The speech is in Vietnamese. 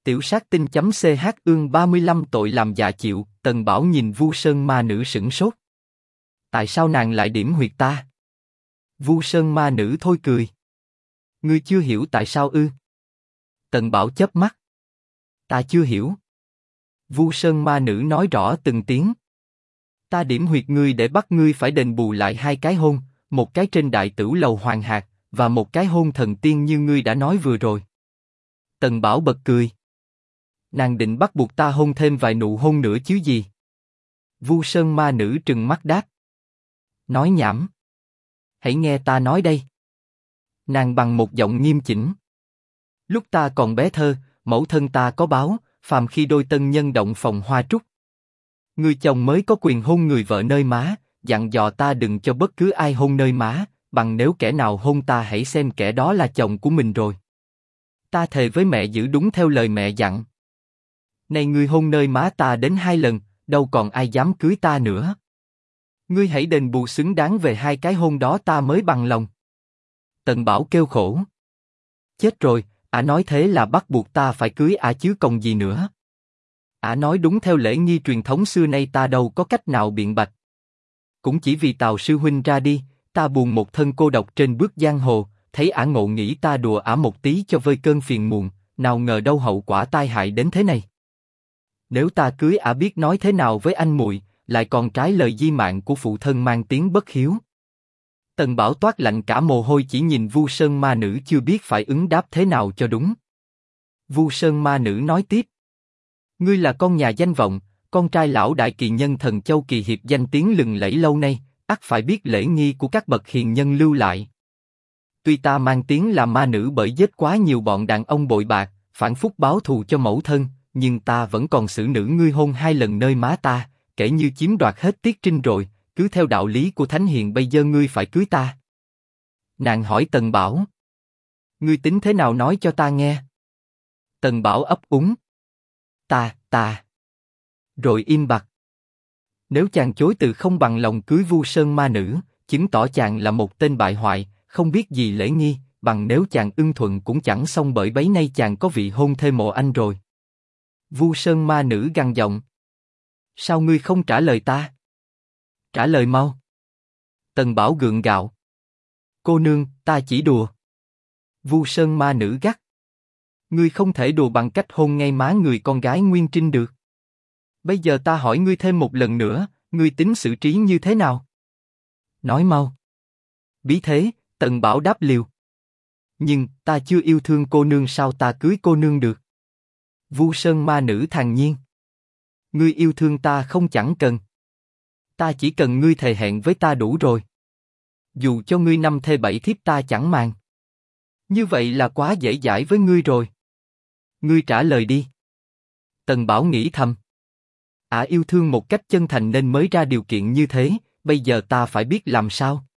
Tiểu sát tinh chấm ch ương 35 tội làm dạ chịu. Tần Bảo nhìn Vu Sơn ma nữ sửng sốt. Tại sao nàng lại điểm huyệt ta? Vu Sơn ma nữ thôi cười. Ngươi chưa hiểu tại sao ư? Tần Bảo chớp mắt. Ta chưa hiểu. Vu Sơn ma nữ nói rõ từng tiếng. Ta điểm huyệt ngươi để bắt ngươi phải đền bù lại 2 cái hôn, một cái trên đại tửu lầu Hoàng Hạc, và một cái hôn thần tiên như ngươi đã nói vừa rồi. Tần Bảo bật cười. Nàng định bắt buộc ta hôn thêm vài nụ hôn nữa chứ gì? Vu Sơn ma nữ trừng mắt đáp. Nói nhảm. Hãy nghe ta nói đây. Nàng bằng một giọng nghiêm chỉnh. Lúc ta còn bé thơ, mẫu thân ta có báo, phàm khi đôi tân nhân động phòng hoa trúc, người chồng mới có quyền hôn người vợ nơi má, dặn dò ta đừng cho bất cứ ai hôn nơi má, bằng nếu kẻ nào hôn ta hãy xem kẻ đó là chồng của mình rồi. Ta thề với mẹ giữ đúng theo lời mẹ dặn. Này ngươi hôn nơi má ta đến 2 lần, đâu còn ai dám cưới ta nữa. Ngươi hãy đền bù xứng đáng về 2 cái hôn đó ta mới bằng lòng. Tần Bảo kêu khổ. Chết rồi, ả nói thế là bắt buộc ta phải cưới ả chứ còn gì nữa. Ả nói đúng theo lễ nghi truyền thống xưa nay ta đâu có cách nào biện bạch. Cũng chỉ vì Tào sư huynh ra đi, ta buồn một thân cô độc trên bước giang hồ, thấy ả ngộ nghĩ ta đùa ả một tí cho vơi cơn phiền muộn, nào ngờ đâu hậu quả tai hại đến thế này. Nếu ta cưới ả biết nói thế nào với anh muội, lại còn trái lời di mạng của phụ thân mang tiếng bất hiếu. Tần Bảo toát lạnh cả mồ hôi chỉ nhìn Vu Sơn ma nữ chưa biết phải ứng đáp thế nào cho đúng. Vu Sơn ma nữ nói tiếp. Ngươi là con nhà danh vọng, con trai lão đại kỳ nhân thần châu kỳ hiệp danh tiếng lừng lẫy lâu nay, ắt phải biết lễ nghi của các bậc hiền nhân lưu lại. Tuy ta mang tiếng là ma nữ bởi giết quá nhiều bọn đàn ông bội bạc, phản phúc báo thù cho mẫu thân, nhưng ta vẫn còn xử nữ ngươi hôn 2 lần nơi má ta, kể như chiếm đoạt hết tiết trinh rồi. Cứ theo đạo lý của thánh hiền bây giờ ngươi phải cưới ta. Nàng hỏi Tần Bảo. Ngươi tính thế nào nói cho ta nghe? Tần Bảo ấp úng. Ta. Rồi im bặt. Nếu chàng chối từ không bằng lòng cưới Vu Sơn ma nữ, chứng tỏ chàng là một tên bại hoại, không biết gì lễ nghi, bằng nếu chàng ưng thuận cũng chẳng xong bởi bấy nay chàng có vị hôn thê mộ anh rồi. Vu Sơn ma nữ gằn giọng. Sao ngươi không trả lời ta? Trả lời mau. Tần Bảo gượng gạo. Cô nương, ta chỉ đùa. Vu Sơn ma nữ gắt. Ngươi không thể đùa bằng cách hôn ngay má người con gái Nguyên Trinh được. Bây giờ ta hỏi ngươi thêm một lần nữa, ngươi tính xử trí như thế nào? Nói mau. Bí thế, Tần Bảo đáp liều. Nhưng, ta chưa yêu thương cô nương sao ta cưới cô nương được? Vu Sơn ma nữ thản nhiên. Ngươi yêu thương ta không chẳng cần. Ta chỉ cần ngươi thề hẹn với ta đủ rồi. Dù cho ngươi 5 thê 7 thiếp ta chẳng màng. Như vậy là quá dễ dãi với ngươi rồi. Ngươi trả lời đi. Tần Bảo nghĩ thầm. Ả yêu thương một cách chân thành nên mới ra điều kiện như thế, bây giờ ta phải biết làm sao.